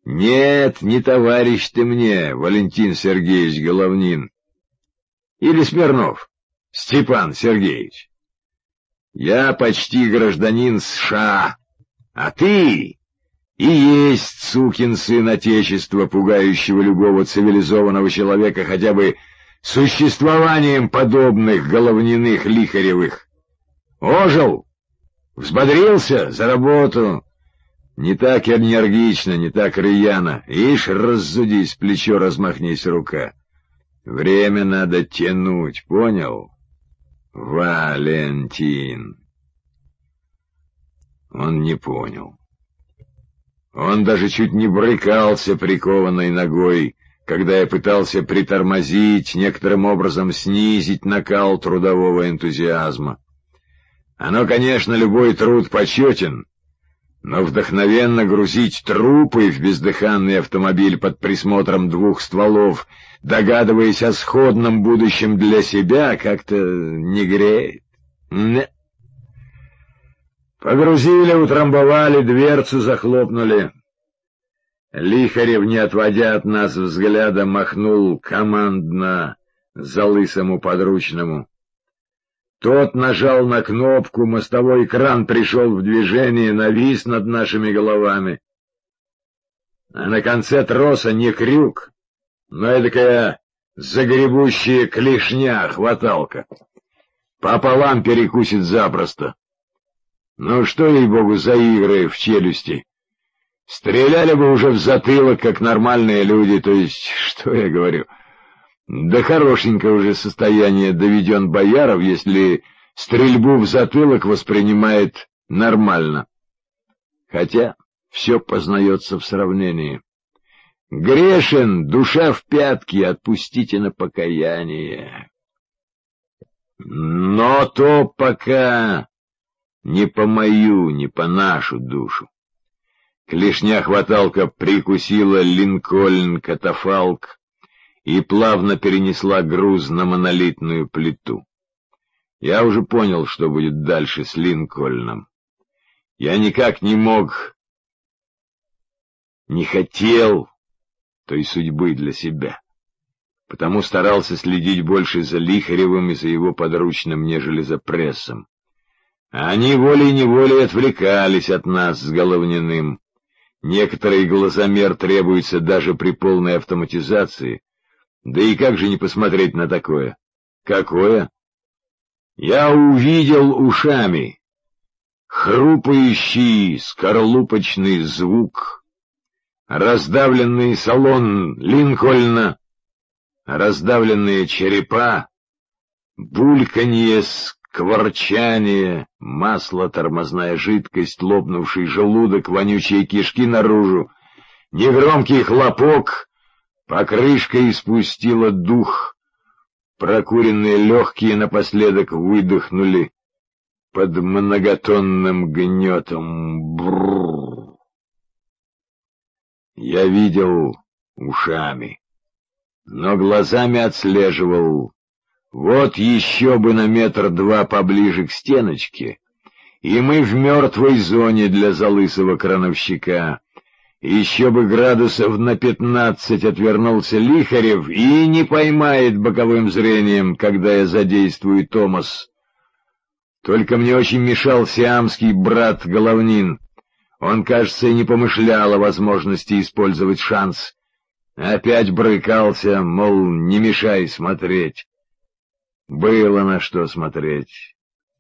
Нет, не товарищ ты мне, Валентин Сергеевич Головнин. Или Смирнов, Степан Сергеевич. Я почти гражданин США, а ты и есть сукин сын Отечества, пугающего любого цивилизованного человека хотя бы существованием подобных Головниных Лихаревых. Ожил, взбодрился за работу. Не так энергично, не так рьяно. Ишь, раззудись, плечо размахнись, рука. Время надо тянуть, понял? Валентин. Он не понял. Он даже чуть не брыкался прикованной ногой, когда я пытался притормозить, некоторым образом снизить накал трудового энтузиазма. Оно, конечно, любой труд почетен, но вдохновенно грузить трупы в бездыханный автомобиль под присмотром двух стволов, догадываясь о сходном будущем для себя, как-то не греет. Не. Погрузили, утрамбовали, дверцу захлопнули. Лихарев, не отводя от нас взгляда, махнул командно залысому подручному. Тот нажал на кнопку, мостовой кран пришел в движение, навис над нашими головами. А на конце троса не крюк, но эдакая загребущая клешня-хваталка. Пополам перекусит запросто. Ну что, ей-богу, за игры в челюсти? Стреляли бы уже в затылок, как нормальные люди, то есть, что я говорю... До хорошенького уже состояния доведен Бояров, если стрельбу в затылок воспринимает нормально. Хотя все познается в сравнении. Грешен, душа в пятки, отпустите на покаяние. Но то пока не по мою, не по нашу душу. Клешня-хваталка прикусила Линкольн-катафалк и плавно перенесла груз на монолитную плиту. Я уже понял, что будет дальше с Линкольном. Я никак не мог, не хотел той судьбы для себя, потому старался следить больше за Лихаревым и за его подручным, нежели за прессом. А они волей-неволей отвлекались от нас с Головниным. Некоторый глазомер требуется даже при полной автоматизации. Да и как же не посмотреть на такое? Какое? Я увидел ушами хрупающий скорлупочный звук, раздавленный салон Линкольна, раздавленные черепа, бульканье, скворчание, масло, тормозная жидкость, лопнувший желудок, вонючие кишки наружу, негромкий хлопок. Покрышка испустила дух, прокуренные легкие напоследок выдохнули под многотонным гнетом. Бррр. Я видел ушами, но глазами отслеживал. Вот еще бы на 1-2 метра поближе к стеночке, и мы в мертвой зоне для залысого крановщика. Еще бы градусов на 15 отвернулся Лихарев и не поймает боковым зрением, когда я задействую Томас. Только мне очень мешал сиамский брат Головнин. Он, кажется, и не помышлял о возможности использовать шанс. Опять брыкался, мол, не мешай смотреть. Было на что смотреть.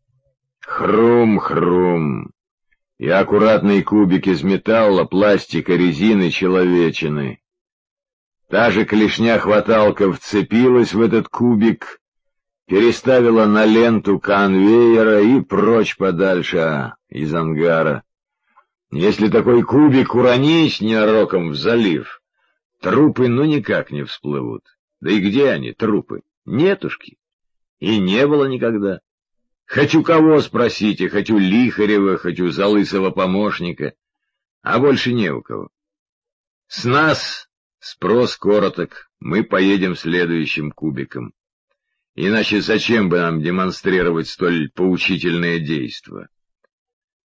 Хрум-хрум. И аккуратный кубик из металла, пластика, резины, человечины. Та же клешня-хваталка вцепилась в этот кубик, переставила на ленту конвейера и прочь подальше из ангара. Если такой кубик уронить ненароком в залив, трупы ну никак не всплывут. Да и где они, трупы? Нетушки. И не было никогда. Хочу кого спросите, хочу Лихарева, хочу залысого помощника, а больше не у кого. С нас спрос короток, мы поедем следующим кубиком. Иначе зачем бы нам демонстрировать столь поучительное действо?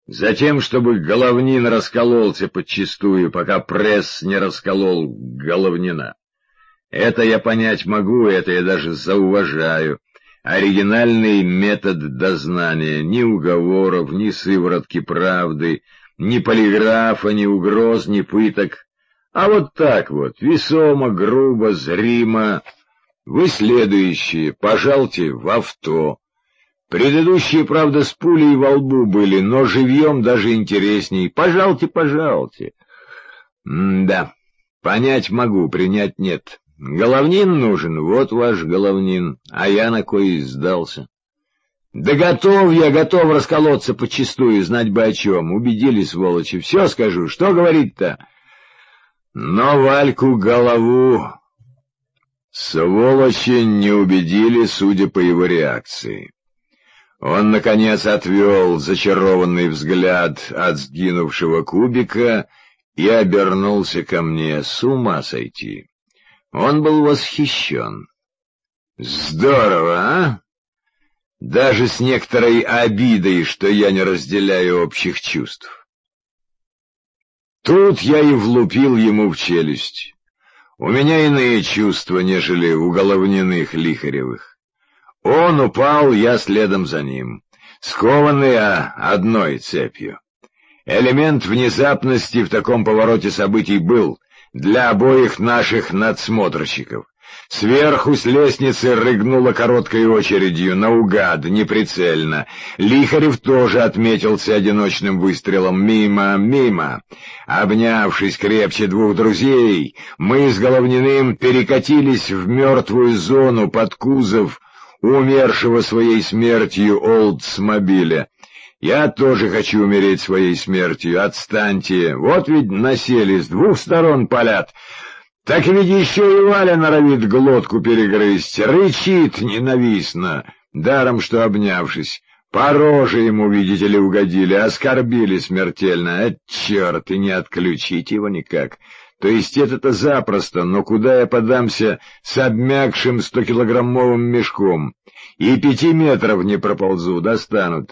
Затем, чтобы Головнин раскололся подчистую, пока пресс не расколол Головнина. Это я понять могу, это я даже зауважаю. Оригинальный метод дознания, ни уговоров, ни сыворотки правды, ни полиграфа, ни угроз, ни пыток. А вот так вот, весомо, грубо, зримо. Вы следующие, пожалуйте в авто. Предыдущие, правда, с пулей во лбу были, но живьем даже интересней. Пожалуйте, пожалуйте. Да, понять могу, принять нет. Головнин нужен, вот ваш Головнин, а я на кой сдался. Да готов расколоться подчистую, знать бы о чем. Убедили, сволочи, все скажу, что говорить-то? Но Вальку голову сволочи не убедили, судя по его реакции. Он, наконец, отвел зачарованный взгляд от сгинувшего кубика и обернулся ко мне. С ума сойти. Он был восхищен. Здорово, а? Даже с некоторой обидой, что я не разделяю общих чувств. Тут я и влупил ему в челюсть. У меня иные чувства, нежели у Головниных Лихаревых. Он упал, я следом за ним, скованные одной цепью. Элемент внезапности в таком повороте событий был для обоих наших надсмотрщиков. Сверху с лестницы рыгнуло короткой очередью, наугад, неприцельно. Лихарев тоже отметился одиночным выстрелом. Мимо. Обнявшись крепче двух друзей, мы с Головниным перекатились в мертвую зону под кузов умершего своей смертью Олдсмобиля. Я тоже хочу умереть своей смертью. Отстаньте. Вот ведь насели, с двух сторон палят. Так ведь еще и Валя норовит глотку перегрызть. Рычит ненавистно, даром что обнявшись. По роже ему, видите ли, угодили, оскорбили смертельно. Черт, и не отключить его никак. То есть это-то запросто, но куда я подамся с обмякшим 100-килограммовым мешком? И 5 метров не проползу, достанут.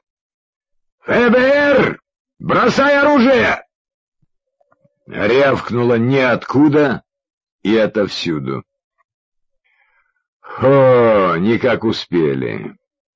«ФБР! Бросай оружие!» Рявкнуло ниоткуда и отовсюду. Никак успели.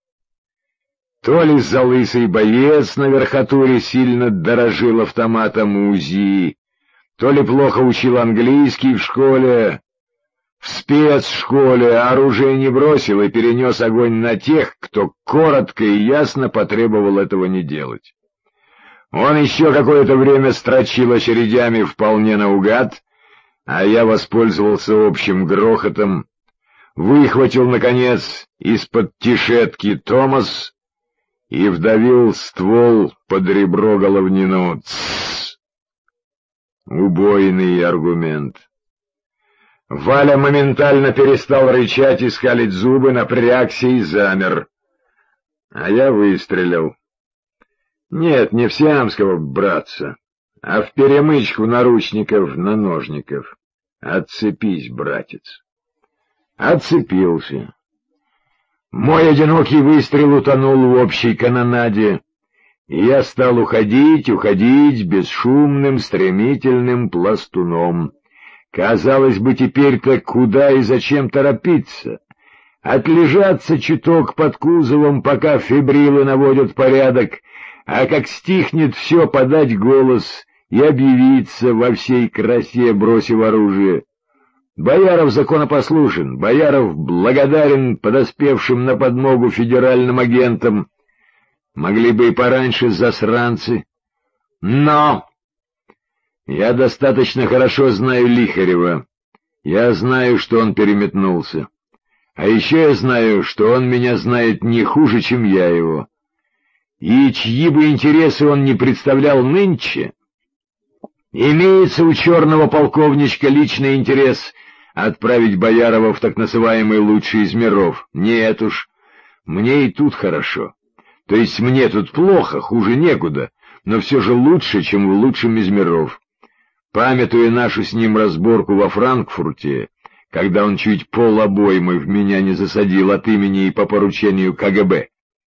То ли залысый боец на верхотуре сильно дорожил автоматом УЗИ, то ли плохо учил английский в школе, в спецшколе, оружие не бросил и перенес огонь на тех, кто коротко и ясно потребовал этого не делать. Он еще какое-то время строчил очередями вполне наугад, а я воспользовался общим грохотом, выхватил, наконец, из-под тишетки Томас и вдавил ствол под ребро Головнину. Тссс! Убойный аргумент. Валя моментально перестал рычать и скалить зубы, напрягся и замер. А я выстрелил. Нет, не в сиамского братца, а в перемычку наручников на ножников. Отцепись, братец. Отцепился. Мой одинокий выстрел утонул в общей канонаде, и я стал уходить бесшумным, стремительным пластуном. Казалось бы, теперь-то куда и зачем торопиться? Отлежаться чуток под кузовом, пока фибрилы наводят порядок, а как стихнет все, подать голос и объявиться во всей красе, бросив оружие. Бояров законопослушен, Бояров благодарен подоспевшим на подмогу федеральным агентам. Могли бы и пораньше, засранцы. Но я достаточно хорошо знаю Лихарева. Я знаю, что он переметнулся. А еще я знаю, что он меня знает не хуже, чем я его. И чьи бы интересы он не представлял нынче, имеется у черного полковничка личный интерес отправить Боярова в так называемый лучший из миров. Нет уж, мне и тут хорошо. То есть мне тут плохо, хуже некуда, но все же лучше, чем в лучшем из миров. Памятуя нашу с ним разборку во Франкфурте, когда он чуть полобоймы в меня не засадил от имени и по поручению КГБ,